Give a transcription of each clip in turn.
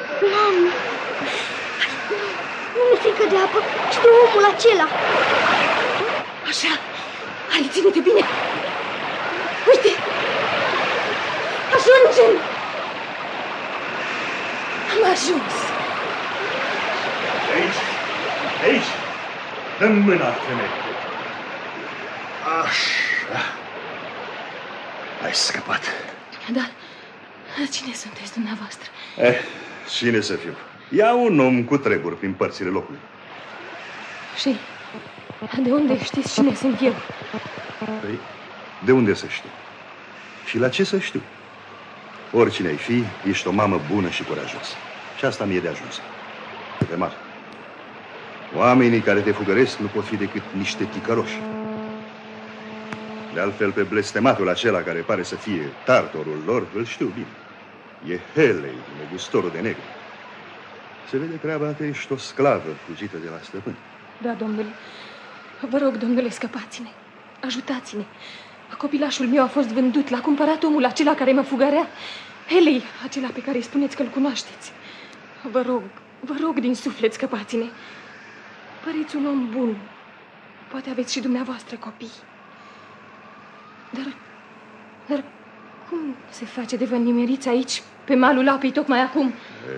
Doamne! Nu mi-e frică de apă, ci de omul acela. Așa, hai, ține-te bine. Uite, ajungem. Am ajuns. Aici, aici. Dă-mi mâna, femeie. Așa. Ai scăpat. Dar cine sunteți dumneavoastră? Cine să fiu? Ia un om cu treburi prin părțile locului. Și de unde știți cine sunt eu? Păi, de unde să știu? Și la ce să știu? Oricine ai fi, ești o mamă bună și curajoasă. Și asta mi-e de ajuns. Pe mare. Oamenii care te fugăresc nu pot fi decât niște ticăloși. De altfel, pe blestematul acela care pare să fie tartorul lor, îl știu bine. E Helei, negustorul de negru. Se vede treaba că ești o sclavă fugită de la stăpân. Da, domnule. Vă rog, domnule, scăpați-ne. Ajutați-ne. Copilașul meu a fost vândut. L-a cumpărat omul acela care mă fugărea. Helei, acela pe care îi spuneți că-l cunoașteți. Vă rog din suflet, scăpați-ne. Păreți un om bun. Poate aveți și dumneavoastră copii. Dar cum se face de vă nimeriți aici, pe malul apei, tocmai acum?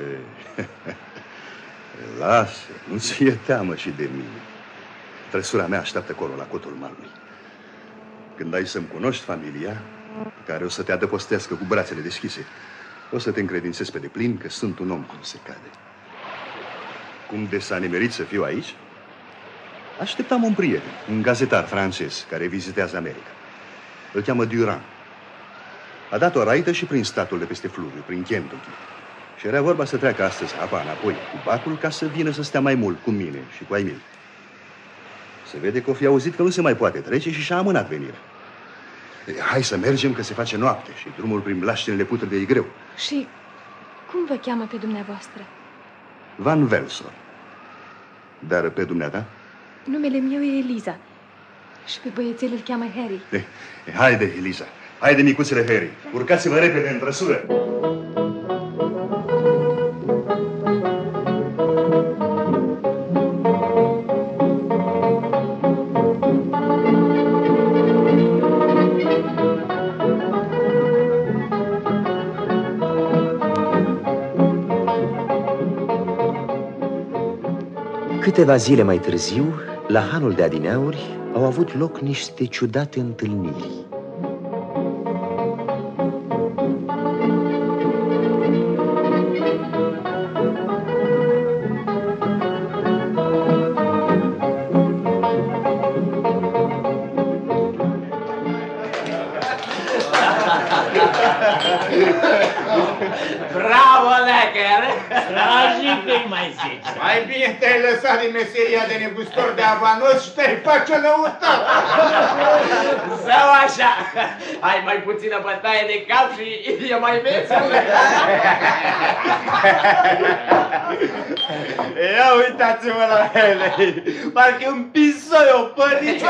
Lasă, nu ți-e teamă și de mine. Trăsura mea așteaptă acolo, la cotul malului. Când ai să-mi cunoști familia, care o să te adăpostească cu brațele deschise, o să te încredințez pe deplin că sunt un om cum se cade. Cum de s-a nimerit să fiu aici? Așteptam un prieten, un gazetar francez, care vizitează America. Îl cheamă Durand. A dat o raită și prin statul de peste fluviu, prin Kentucky. Și era vorba să treacă astăzi apa înapoi cu bacul ca să vină să stea mai mult cu mine și cu ai mei. Se vede că o fi auzit că nu se mai poate trece și și-a amânat venirea. Hai să mergem că se face noapte și drumul prin blaștinile putrede e greu. Și cum vă cheamă pe dumneavoastră? Van Velsor. Dar pe dumneata? Numele meu e Eliza. Și pe băiețel îl cheamă Harry. Haide, Eliza. Haide, micuțele Harry. Urcați-vă repede în trăsură. Câteva zile mai târziu, la hanul de adineauri, au avut loc niște ciudate întâlniri. Bravo, Lecker! Strajic, mai zici. Mai bine te-ai lăsat din meseria de negustor de avanos și te-ai face lăutat. Sau așa. Ai mai puțină bătaie de cap și e mai vesel. Ia uitați-mă la ele. Parcă un pisoi o părit.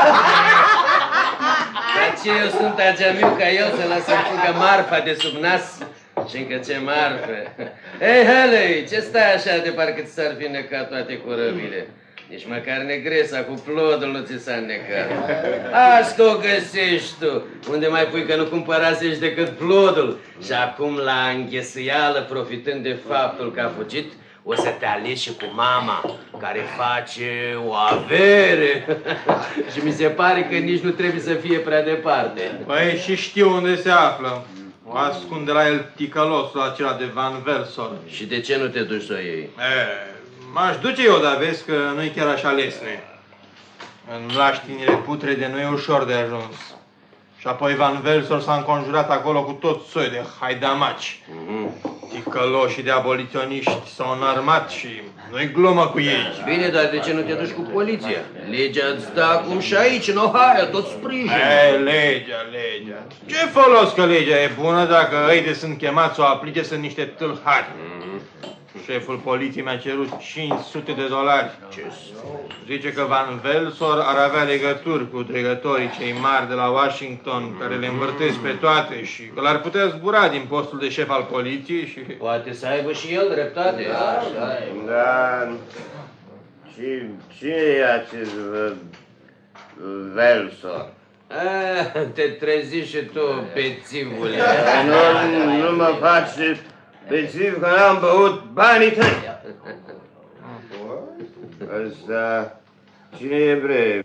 Ce eu sunt ageamiu ca el să lasă-mi fugă marfa de sub nas? Și încă ce marfă! Ei, Haley, ce stai așa de parcă ți s-ar fi necat toate corăbile? Nici măcar negresa cu plodul nu ți s-a necat. Asta o găsești tu, unde mai pui că nu cumpărasești decât plodul. Și acum la înghesuială, profitând de faptul că a fugit, o să te alegi și cu mama, care face o avere. Și mi se pare că nici nu trebuie să fie prea departe. Păi și știu unde se află. O ascunde la el ticălosul acela de Van Velsor. Și de ce nu te duci să o iei? M-aș duce eu, dar vezi că nu-i chiar așa lesne. În laștinile putrede nu e ușor de ajuns. Și apoi Van Velsor s-a înconjurat acolo cu tot soi de haidamaci. Ticăloșii de aboliționiști s-au înarmat și nu-i glumă cu ei. Bine, dar de ce nu te duci cu poliția? Legea îți stă acum și aici, în Ohio, tot sprijin. Legea. Ce folos că legea e bună dacă ăide sunt chemați să o aplice, sunt niște tâlhari. Șeful poliției mi-a cerut $500. Zice că Van Velsor ar avea legături cu dregătorii cei mari de la Washington, care le învârtesc pe toate și că l-ar putea zbura din postul de șef al poliției și... Poate să aibă și el dreptate. Da. Și cine e acest Velsor? Te trezi și tu, bețivule. Nu mă faci bețiv că n-am băut banii tăi. Ăsta, cine e bre?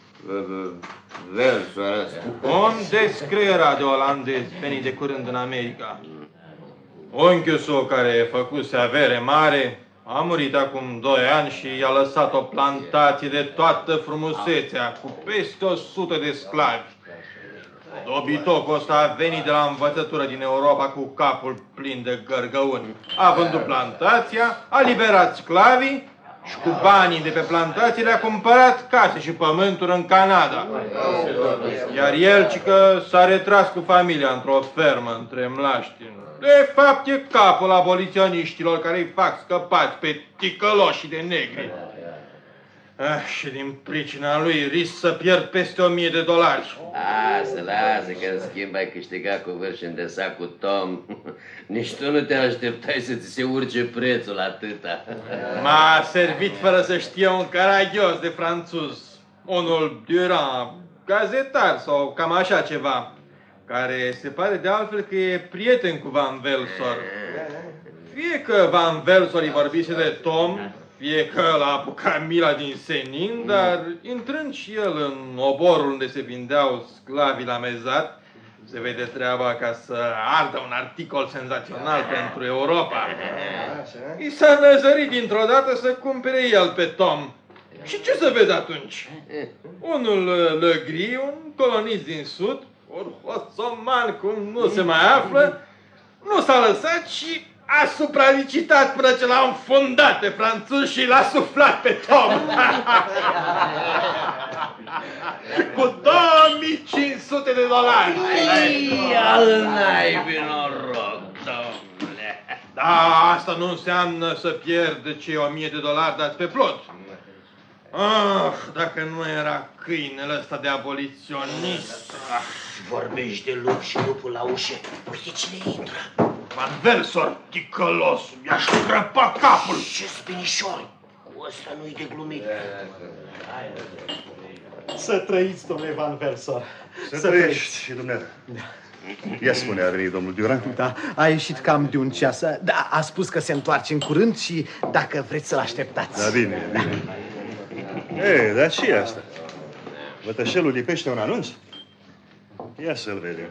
Velsor ăsta? Un descreierat de olandez venit de curând în America. Unchiul său, care făcuse avere mare, a murit acum 2 ani și i-a lăsat o plantație de toată frumusețea, cu peste 100 de sclavi. Dobitocul ăsta a venit de la învățătură din Europa cu capul plin de gărgăuni. A vândut plantația, a liberat sclavii și cu banii de pe plantație le-a cumpărat case și pământuri în Canada. Iar el, ci că s-a retras cu familia într-o fermă între mlaștini. De fapt, e capul aboliționiștilor care îi fac scăpați pe ticăloșii de negri. Și din pricina lui risc să pierd peste $1000. Lasă, că în schimb ai câștigat cu vârșin de sac cu Tom. Nici tu nu te așteptai să ți se urce prețul atâta. M-a servit fără să știe un caragios de franțuz, unul Durand, gazetar sau cam așa ceva, care se pare de altfel că e prieten cu Van Velsor. Fie că Van Velsor îi vorbise de Tom, fie că l-a apucat mila din senin, dar intrând și el în oborul unde se vindeau sclavii la mezat, se vede treaba ca să ardă un articol senzațional pentru Europa. I s-a năzărit dintr-o dată să cumpere el pe Tom. Și ce să vezi atunci? Unul Legri, un colonist din sud, un hoțoman cum nu se mai află, nu s-a lăsat și a supralicitat până ce l-a înfundat pe franțuz și l-a suflat pe Tom. Cu $2500. Al naibii noroc, domnule. Da, asta nu înseamnă să pierd cei $1000 dați pe plot. Dacă nu era câinele ăsta de aboliționist. Vorbești de lup și lupul la ușă. Uite cine intră. Van Velsor, ticălos, mi-aș crăpa capul. Ce spinișor. Cu ăsta nu-i de glumit. Să trăiți, domnule Van Velsor. Să trăiești și dumneavoastră. Ia spune, a venit domnul Durand? Da, a ieșit cam de un ceas. Da, a spus că se întoarce în curând și dacă vreți să-l așteptați. Da, bine, bine. Dar și asta? Vătășelul lipește un anunț? Ia să-l vedem.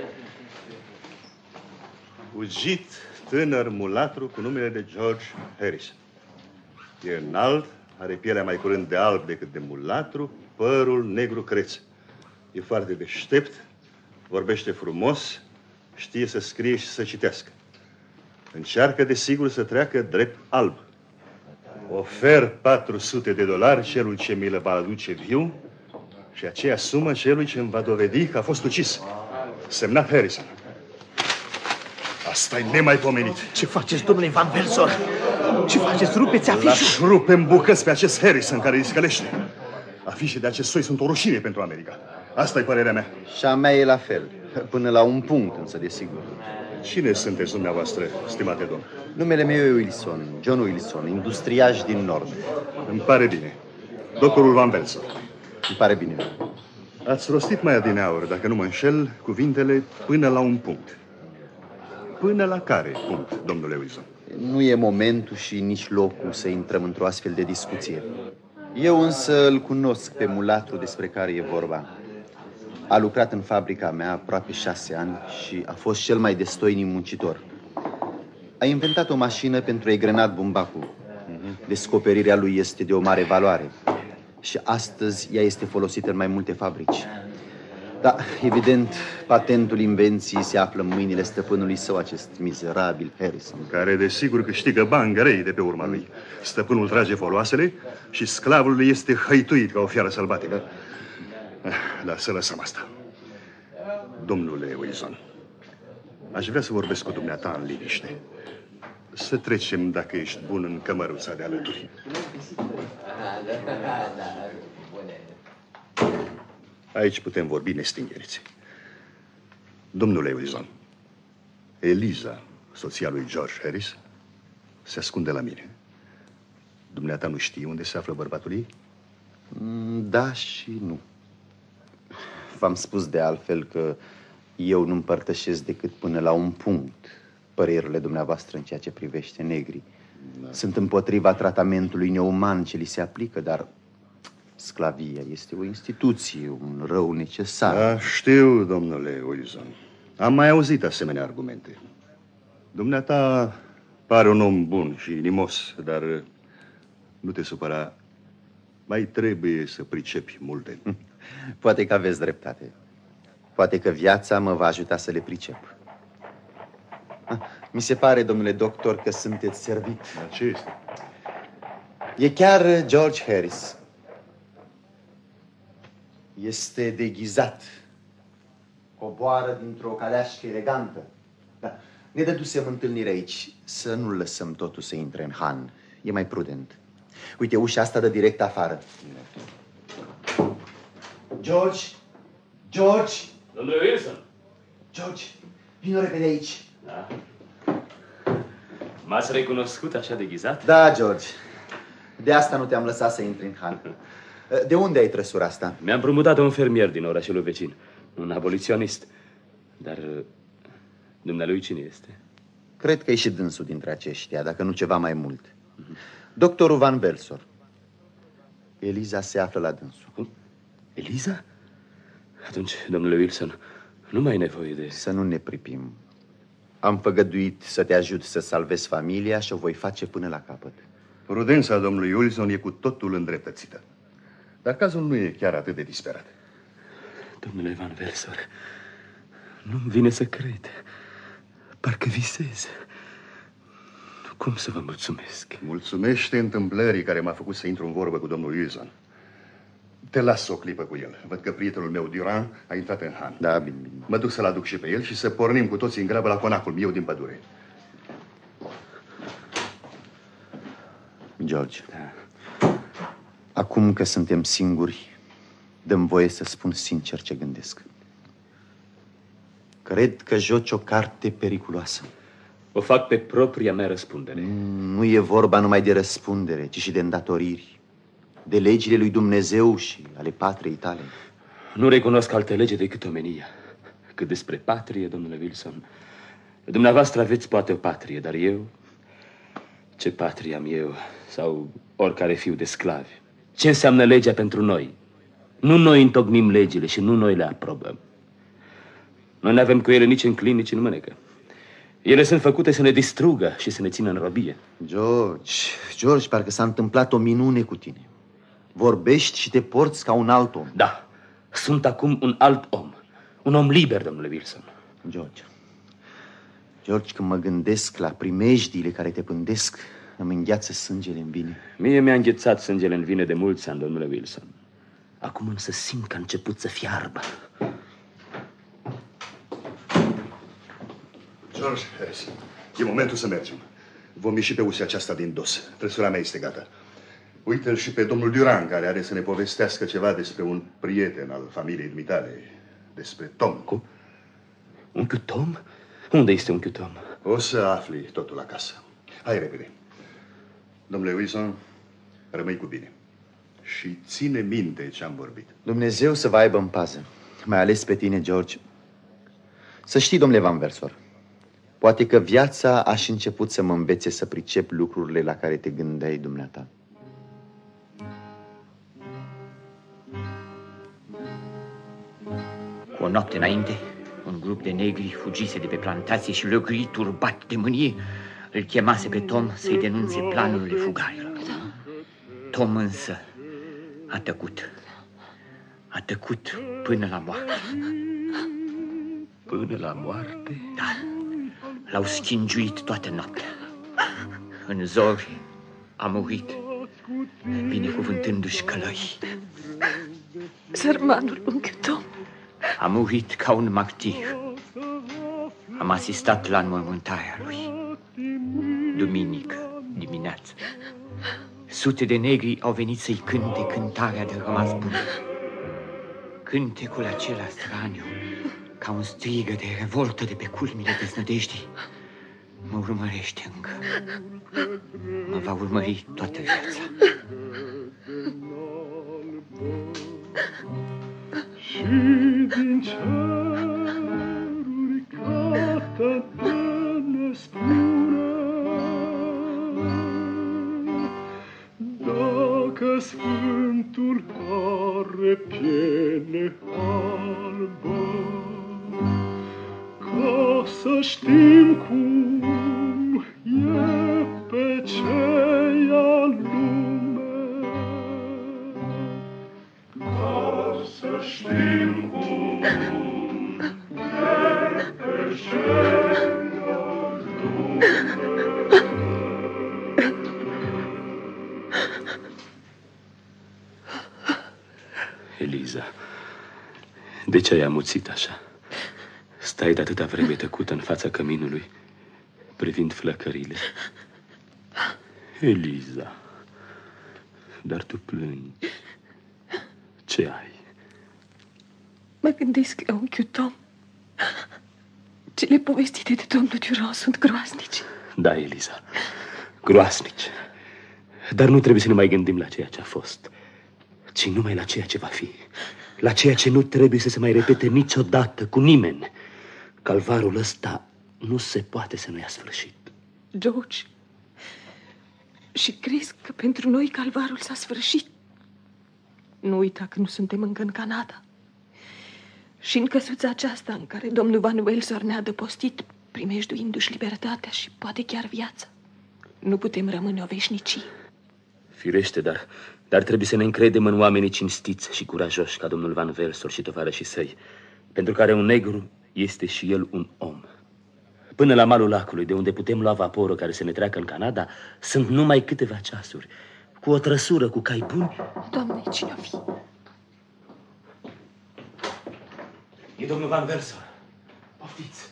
Ugit, tânăr mulatru cu numele de George Harrison. E înalt, are pielea mai curând de alb decât de mulatru, părul negru creț. E foarte deștept, vorbește frumos, știe să scrie și să citească. Încearcă, desigur, să treacă drept alb. Ofer $400 celui ce mi le va aduce viu și aceea sumă celui ce îmi va dovedi că a fost ucis. Semnat Harrison. Asta e nemaipomenit. Ce faceți, domnule Van Velsor? Ce faceți? Rupeți afișul? L-aș rupe în bucăți pe acest Harrison care îi scălește. Afișe de acest soi sunt o rușine pentru America. Asta e părerea mea. Și a mea e la fel. Până la un punct, însă, desigur. Cine sunteți dumneavoastră, stimate domn? Numele meu e Wilson, John Wilson, industriaș din Nord. Îmi pare bine. Doctorul Van Velsor. Îmi pare bine. Ați rostit mai adineauri, dacă nu mă înșel, cuvintele până la un punct. Până la care punct, domnule Wilson? Nu e momentul și nici locul să intrăm într-o astfel de discuție. Eu însă îl cunosc pe mulatru despre care e vorba. A lucrat în fabrica mea aproape 6 ani și a fost cel mai destoinic muncitor. A inventat o mașină pentru egrenat bumbacul. Descoperirea lui este de o mare valoare și astăzi ea este folosită în mai multe fabrici. Da, evident, patentul invenției se află în mâinile stăpânului său, acest mizerabil Harrison. Care desigur câștigă bani grei de pe urma lui. Stăpânul trage foloasele și sclavul lui este hăituit ca o fiară sălbatică. Dar să lăsăm asta. Domnule Wilson, aș vrea să vorbesc cu dumneata în liniște. Să trecem, dacă ești bun, în cămăruța de alături. Aici putem vorbi nestingeriți. Domnule Wilson, Eliza, soția lui George Harris, se ascunde la mine. Dumneata nu știi unde se află bărbatul ei? Da și nu. V-am spus de altfel că eu nu împărtășesc decât până la un punct părerile dumneavoastră în ceea ce privește negrii. Da. Sunt împotriva tratamentului neuman ce li se aplică, dar sclavia este o instituție, un rău necesar. Da, știu, domnule Wilson. Am mai auzit asemenea argumente. Dumneata pare un om bun și inimos, dar nu te supăra. Mai trebuie să pricepi multe. Poate că aveți dreptate. Poate că viața mă va ajuta să le pricep. Mi se pare, domnule doctor, că sunteți servit. Dar ce este? E chiar George Harris. Este deghizat. Coboară dintr-o caleașcă elegantă. Da. Ne dădusem întâlnire aici. Să nu lăsăm totul să intre în han. E mai prudent. Uite, ușa asta dă direct afară. George! George! Domnule Wilson! George, vino repede aici. Da. M-ați recunoscut așa deghizat? Da, George. De asta nu te-am lăsat să intri în han. De unde ai trăsura asta? Mi-am împrumutat un fermier din orașul vecin. Un aboliționist. Dar dumnealui cine este? Cred că e și dânsul dintre aceștia, dacă nu ceva mai mult. Doctorul Van Velsor. Eliza se află la dânsul. Eliza? Atunci, domnule Wilson, nu mai e nevoie de... Să nu ne pripim. Am făgăduit să te ajut să salvezi familia și o voi face până la capăt. Prudența domnului Wilson e cu totul îndreptățită. Dar cazul nu e chiar atât de disperat. Domnule Van Velsor, nu-mi vine să cred. Parcă visez. Cum să vă mulțumesc? Mulțumește întâmplării care m-a făcut să intru în vorbă cu domnul Wilson. Te las o clipă cu el. Văd că prietenul meu, Durand, a intrat în han. Da, bine. Mă duc să-l aduc și pe el și să pornim cu toții în grabă la conacul meu din pădure. George, acum că suntem singuri, dă-mi voie să spun sincer ce gândesc. Cred că joci o carte periculoasă. O fac pe propria mea răspundere. Nu e vorba numai de răspundere, ci și de îndatoriri. De legile lui Dumnezeu și ale patriei tale. Nu recunosc altă lege decât omenia. Cât despre patrie, domnule Wilson, dumneavoastră aveți poate o patrie, dar eu... Ce patrie am eu? Sau oricare fiu de sclavi? Ce înseamnă legea pentru noi? Nu noi întocmim legile și nu noi le aprobăm. Noi nu avem cu ele nici în clin, nici în mânecă. Ele sunt făcute să ne distrugă și să ne țină în robie. George, parcă s-a întâmplat o minune cu tine. Vorbești și te porți ca un alt om. Da, sunt acum un alt om. Un om liber, domnule Wilson. George, când mă gândesc la primejdiile care te pândesc, îmi îngheață sângele în vine. Mie mi-a înghețat sângele în vine de mulți ani, domnule Wilson. Acum însă simt că a început să fiarbă. George Harris, e momentul să mergem. Vom ieși pe ușa aceasta din dos. Trăsura mea este gata. Uite-l și pe domnul Durand, care are să ne povestească ceva despre un prieten al familiei dumitale, despre Tom. Cum? Unchiul Tom? Unde este unchiul Tom? O să afli totul acasă. Hai repede. Domnule Wilson, rămâi cu bine. Și ține minte ce am vorbit. Dumnezeu să vă aibă în pază. Mai ales pe tine, George. Să știi, domnule Van Velsor, poate că viața a și început să mă învețe să pricep lucrurile la care te gândeai dumneata. O noapte înainte, un grup de negri fugise de pe plantație și Legris, turbat de mânie, îl chemase pe Tom să-i denunțe planurile fugarilor. Tom însă a tăcut. A tăcut până la moarte. Până la moarte? Da. L-au schingiuit toată noaptea. În zori a murit, binecuvântându-și călăii. Sărmanul unchiul Tom. A murit ca un martir. Am asistat la înmormântarea lui. duminică dimineață. Sute de negri au venit să-i cânte cântarea de rămas bun. Cântecul acela straniu, ca un strigă de revoltă de pe culmile deznădejdii, mă urmărește încă. Mă va urmări toată viața. Și din ceruri cată ne spune, dacă Sfântul are piele albă, ca să știm cum e pe ceia lume, ca să știm cum e pe ceia lume. Eliza, de ce ai amuțit așa? Stai de atâta vreme tăcută în fața căminului, privind flăcările. Eliza, dar tu plângi. Ce ai? Mă gândesc la unchiul Tom. Cele povestite de domnul Durand sunt groaznice. Da, Eliza, groaznice. Dar nu trebuie să ne mai gândim la ceea ce a fost, ci numai la ceea ce va fi. La ceea ce nu trebuie să se mai repete niciodată cu nimeni. Calvarul ăsta nu se poate să nu ia sfârșit. George, și crezi că pentru noi calvarul s-a sfârșit? Nu uita că nu suntem încă în Canada. Și în căsuța aceasta în care domnul Van Welsor ne-a adăpostit, primejduindu-și libertatea și poate chiar viața, nu putem rămâne o veșnicie. Firește, dar trebuie să ne încredem în oamenii cinstiți și curajoși ca domnul Van Welsor și tovarășii săi, pentru care un negru este și el un om. Până la malul lacului, de unde putem lua vaporul care să ne treacă în Canada, sunt numai câteva ceasuri. Cu o trăsură, cu cai buni. Doamne, cine-o fi? E domnul Van Welsor. Poftiți.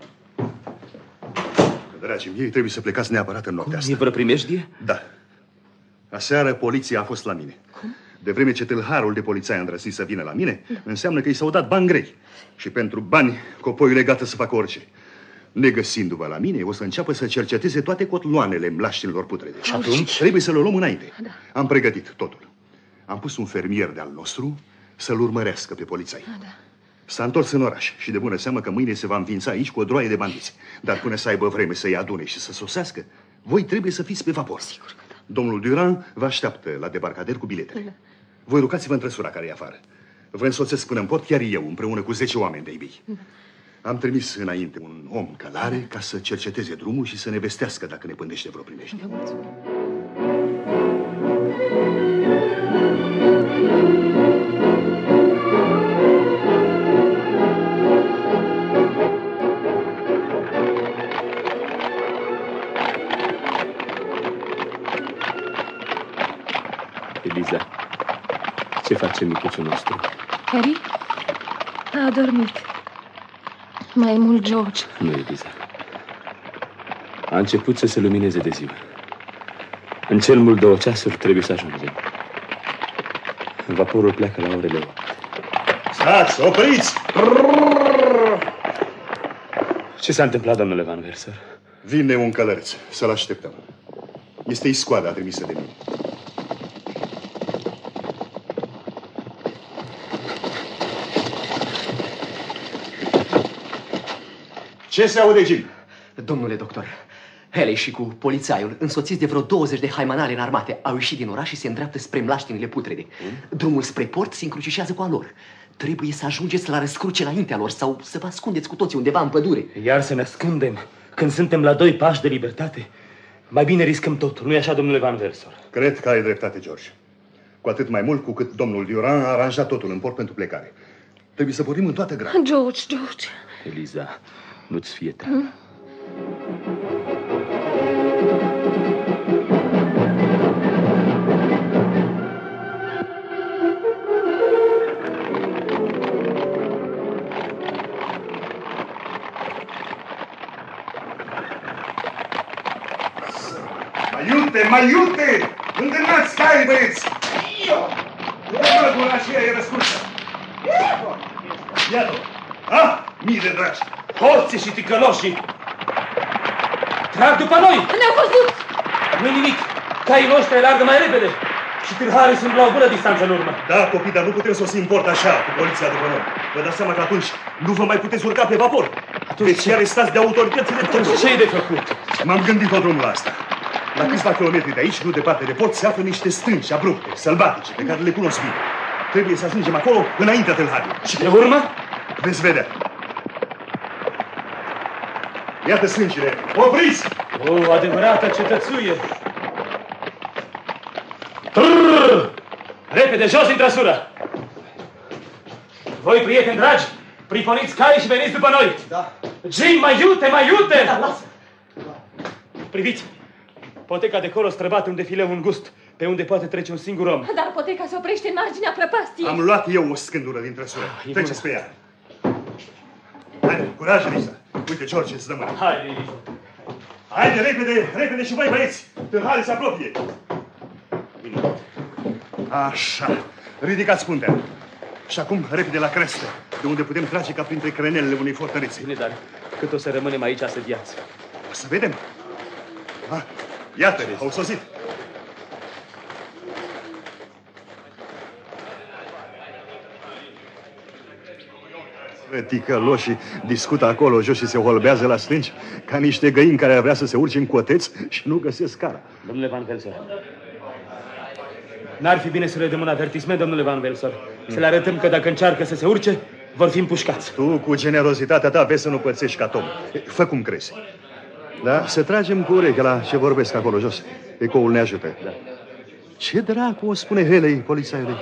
Dragii mei, trebuie să plecați neapărat în noaptea asta. E vreo primejdie? Da. Aseară poliția a fost la mine. Cum? De vreme ce tâlharul de polițai a îndrăznit să vină la mine, înseamnă că i s-au dat bani grei. Și pentru bani, copoiul e gata să facă orice. Negăsindu-vă la mine, o să înceapă să cerceteze toate cotloanele mlaștinilor putrede. Și atunci trebuie să le luăm înainte. Da. Am pregătit totul. Am pus un fermier de-al nostru să-l urmărească pe polițai. Da. S-a întors în oraș și de bună seamă că mâine se va înființa aici cu o droaie de bandiți. Dar până să aibă vreme să-i adune și să sosească, voi trebuie să fiți pe vapor. Sigur că da. Domnul Durand vă așteaptă la debarcader cu biletele. Da. Voi rugați-vă în trăsura care e afară. Vă însoțesc până în port chiar eu, împreună cu 10 oameni de-ai mei. Da. Am trimis înainte un om călare ca să cerceteze drumul și să ne vestească dacă ne pândește vreo primejdie. Vă mulțumim. Eliza, ce face micuțul nostru? Harry? A adormit. Mai e mult, George. Nu, Eliza. A început să se lumineze de ziua. În cel mult 2 ceasuri trebuie să ajungem. Vaporul pleacă la orele 8. Stați, opriți! Ce s-a întâmplat, domnule Van Welsor? Vine un călăreț, să-l așteptăm. Este iscoada trimisă de mine. Ce se aude, Jim? Domnule doctor, Haley și cu polițaiul, însoțiți de vreo 20 de haimanale înarmate, au ieșit din oraș și se îndreaptă spre mlaștinile putrede. Drumul spre port se încrucișează cu a lor. Trebuie să ajungeți la răscruce înaintea lor sau să vă ascundeți cu toții undeva în pădure. Iar să ne ascundem când suntem la 2 pași de libertate? Mai bine riscăm totul, nu-i așa, domnule Van Welsor? Cred că ai dreptate, George. Cu atât mai mult cu cât domnul Durand a aranjat totul în port pentru plecare. Trebuie să pornim în toată graba. George. Eliza, nu-ți fie teamă. Mai iute! Îndemnați cai, băieți! Bună, bună, aceea e răscursă! Iată! Ah, mii de dragi! Hoții și ticăloșii! Trag după noi! Ne-au văzut! Nu-i nimic! Caii noștri alergă mai repede! Și tâlharii sunt la o bună distanță în urmă. Da, copii, dar nu putem să o import așa cu poliția după noi. Vă dați seama că atunci nu vă mai puteți urca pe vapor. Deci arestați de autoritățile turce. Ce e de făcut? M-am gândit tot drumul la asta. La câțiva kilometri de aici, nu departe de port, se află niște stânci abrupte, sălbatice, pe care le cunosc bine. Trebuie să ajungem acolo înaintea tâlharilor. Și pe urmă? Veți vedea. Iată stâncile. Opriți! O adevărată cetățuie. Repede, jos din trăsură! Voi, prieteni dragi, priponiți caii și veniți după noi! Da. Jim, mai iute, mai iute! Da, lasă! Priviți! Poteca de acolo străbate un defileu îngust, pe unde poate trece un singur om. Dar poteca se oprește în marginea prăpastiei. Am luat eu o scândură din trăsură. Treceți pe ea. Haide, curaj, Lisa. Uite, George, îți dă mâna. Haide, Lisa. Haide, repede, repede și voi, băieți! Tâlharii se apropie. Așa. Ridicați puntea. Și acum, repede la crestă, de unde putem trage ca printre crenelele unei fortărețe. Bine, dar cât o să rămânem aici asediați? O să vedem. Ah, iată, au sosit. Ticăloșii discută acolo jos și se holbează la stânci ca niște găini care ar vrea să se urce în coteț și nu găsesc cara. Domnule Van Velsor, n-ar fi bine să le dăm un avertisment, domnule Van Velsor? Să le arătăm că dacă încearcă să se urce, vor fi împușcați. Tu, cu generozitatea ta, vezi să nu pățești ca Tom. Fă cum crezi. Da? Să tragem cu urechea la ce vorbesc acolo jos. Ecoul ne ajută. Da. Ce dracu o spune Helei, polițaiului?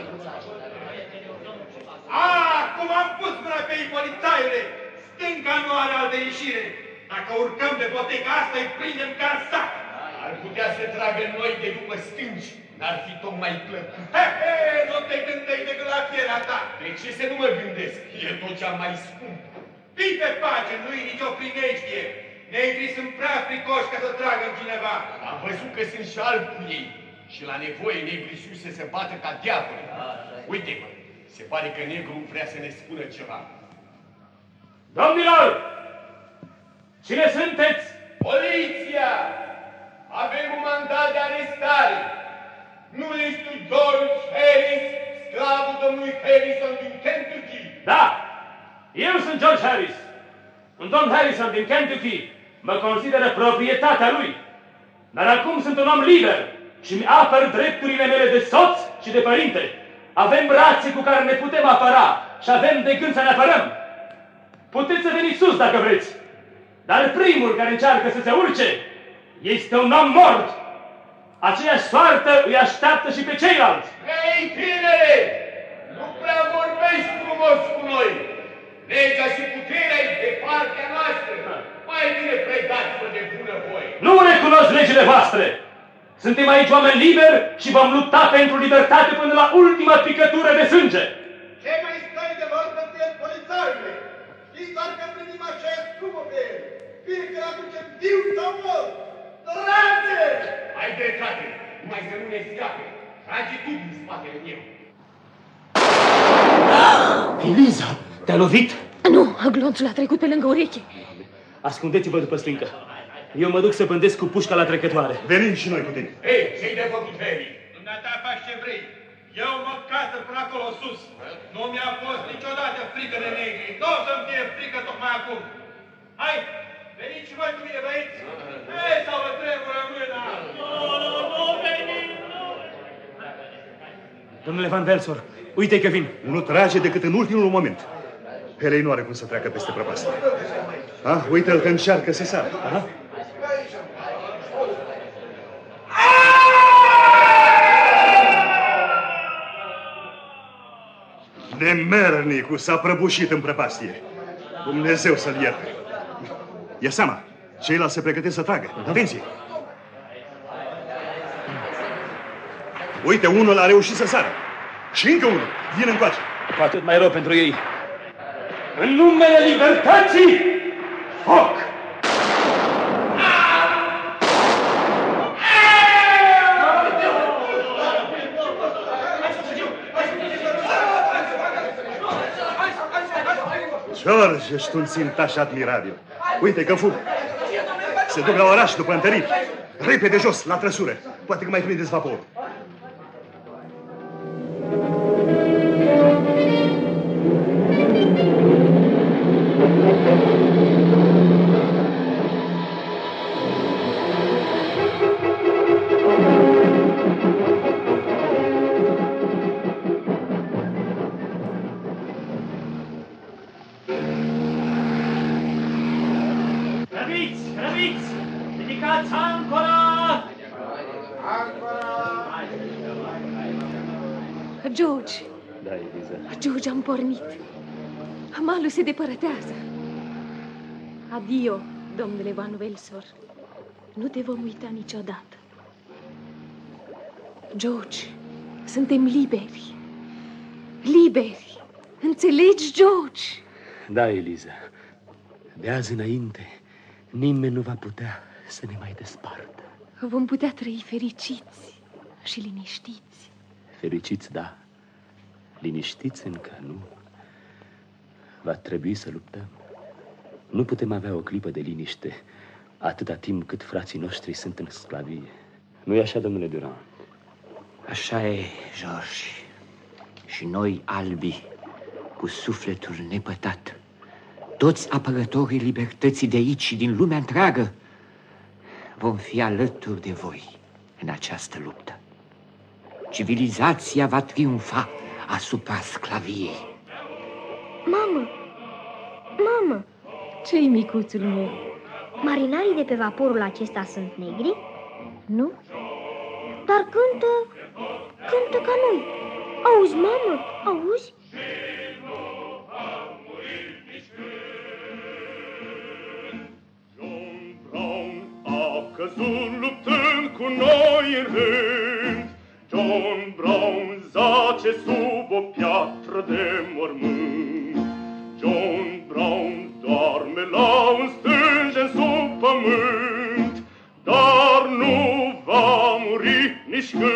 Cum am pus mâna pe ei, polițaiule! Stânga nu are altă ieșire. Dacă urcăm pe poteca asta, îi prindem ca în sac. Ar putea să tragă noi de după stânci. N-ar fi tocmai plăcut. Nu te gândești decât la pielea ta. De ce să nu mă gândesc? E tot cea mai scump. Fii pe pace, nu-i nicio primejdie. Negrii sunt prea fricoși ca să tragă în cineva. Am văzut că sunt și albi cu ei. Și la nevoie negrii știu să se bată ca diavole. Uite-mă, se pare că negru vrea să ne spună ceva. Domnilor! Cine sunteți? Poliția! Avem un mandat de arestare. Nu ești tu George Harris, sclavul domnului Harrison din Kentucky? Da! Eu sunt George Harris. Un domn Harrison din Kentucky mă consideră proprietatea lui. Dar acum sunt un om liber și mi apăr drepturile mele de soț și de părinte. Avem brațe cu care ne putem apăra și avem de gând să ne apărăm. Puteți să veniți sus dacă vreți. Dar primul care încearcă să se urce este un om mort. Aceeași soartă îi așteaptă și pe ceilalți. Hei, tinere! Nu prea vorbești frumos cu noi. Legea și puterea e de partea noastră. Mai bine predați-vă de bună voie. Nu recunosc legile voastre. Suntem aici oameni liberi și vom lupta pentru libertate până la ultima picătură de sânge. Ce mai stai de vorbă cu el, polițaiule? Știi doar că primim aceea scumă pe el. Fie că l-aducem viu sau mort. Trage! Ai dreptate, numai să nu ne scape. Trage tu din spatele meu. Eliza, te-a lovit? Nu, glonțul a trecut pe lângă ureche. Ascundeți-vă după stâncă. Eu mă duc să pândesc cu pușca la trecătoare. Venim și noi cu tine. Ei, ce-i de făcut, Harry? Dumneata faci ce vrei. Eu mă casă până acolo sus. Nu mi-a fost niciodată frică de negri. Nu o să-mi fie frică tocmai acum. Hai, veniți și voi cu mine, băieți. Ei, sau vă tremură mâna. Nu venim, nu. Domnule Van Velsor, uite că vin. Nu trage decât în ultimul moment. Helei nu are cum să treacă peste prăpastie. Ah, uite-l că încearcă să sară. Aha. Nemernicul s-a prăbușit în prăpastie. Dumnezeu să-l ierte. Ia seama, ceilalți se pregătesc să tragă. Atenție! Uite, unul a reușit să sară. Și încă unul. Vine încoace. Cu atât mai rău pentru ei. În numele libertății, foc! George, ești un țintaș admirabil. Uite că fug. Se duc la oraș după întăriri. Repede jos, la trăsură. Poate că mai prindeți vapor. George! Da, Eliza. George, am pornit. Malul se depărătează. Adio, domnule Van Velsor. Nu te vom uita niciodată. George, suntem liberi. Liberi. Înțelegi, George? Da, Eliza. De azi înainte, nimeni nu va putea să ne mai despartă. Vom putea trăi fericiți și liniștiți. Fericiți, da. Liniștiți încă nu. Va trebui să luptăm. Nu putem avea o clipă de liniște atâta timp cât frații noștri sunt în sclavie. Nu-i așa, domnule Durand? Așa e, George. Și noi, albi, cu sufletul nepătat, toți apărătorii libertății de aici și din lumea întreagă, vom fi alături de voi în această luptă. Civilizația va triumfa asupra sclaviei. Mamă! Mamă! Ce-i, micuțul meu? Marinarii de pe vaporul acesta sunt negri? Nu. Dar cântă ca noi. Auzi, mamă? Auzi? John Brown a căzut luptând cu noi în rând. John Brown zace sub o piatră de mormânt. John Brown doarme la un stânjen sub pământ, dar nu va muri nici când.